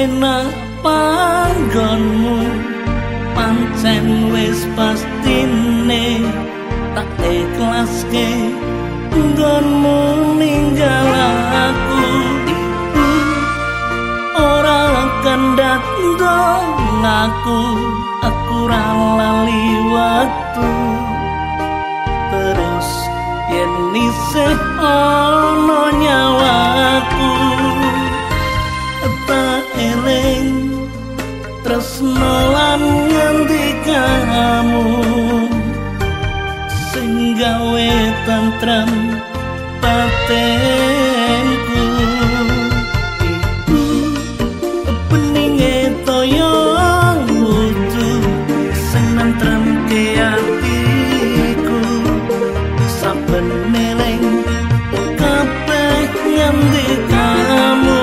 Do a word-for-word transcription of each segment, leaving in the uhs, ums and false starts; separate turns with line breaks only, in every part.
kepenak panggonmu pancen wis pastine tak ikhlaske nggonmu ninggal aku ora kendhat dong aku aku ra lali waktu terus yen isih ana nyawaku tak eling tresno lan ngendikamu sing gawe tentrem batenku iku peninge toyo wudu sing nentremke atiku saben eling kabeh ngendikamu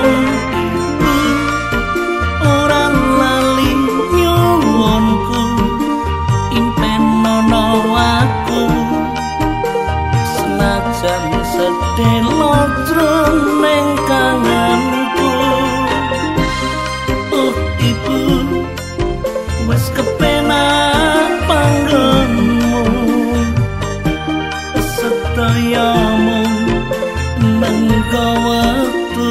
sedelo jroning kangenku oh ibu wis kepenak panggonmu sedayamu mengko wektu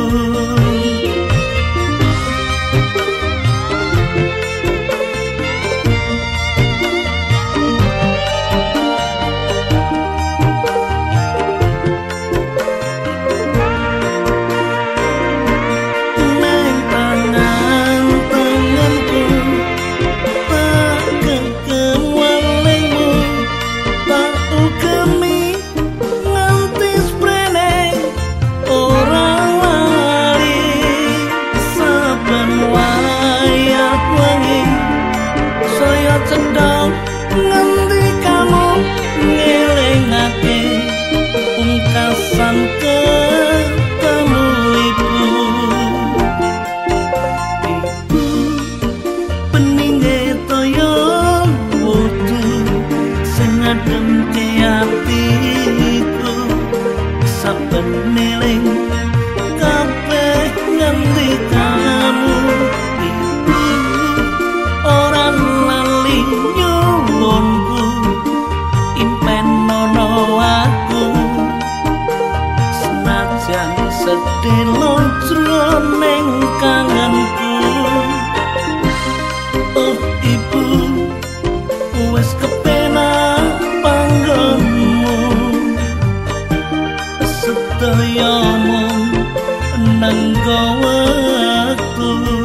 cendong ngendi kamu ngelingake pungkasan ketemu ibu ibu peninge toyo wudu sing ngademke atiku saben eling kabeh ngendi kamu nyuwunku impen nono aku senajan sedelo jroning kangenku oh ibu wis kepenak panggonmu sedayamu nang wektu